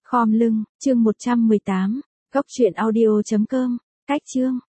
Khom lưng, chương 118, Cốc truyện audio.com, cách chương.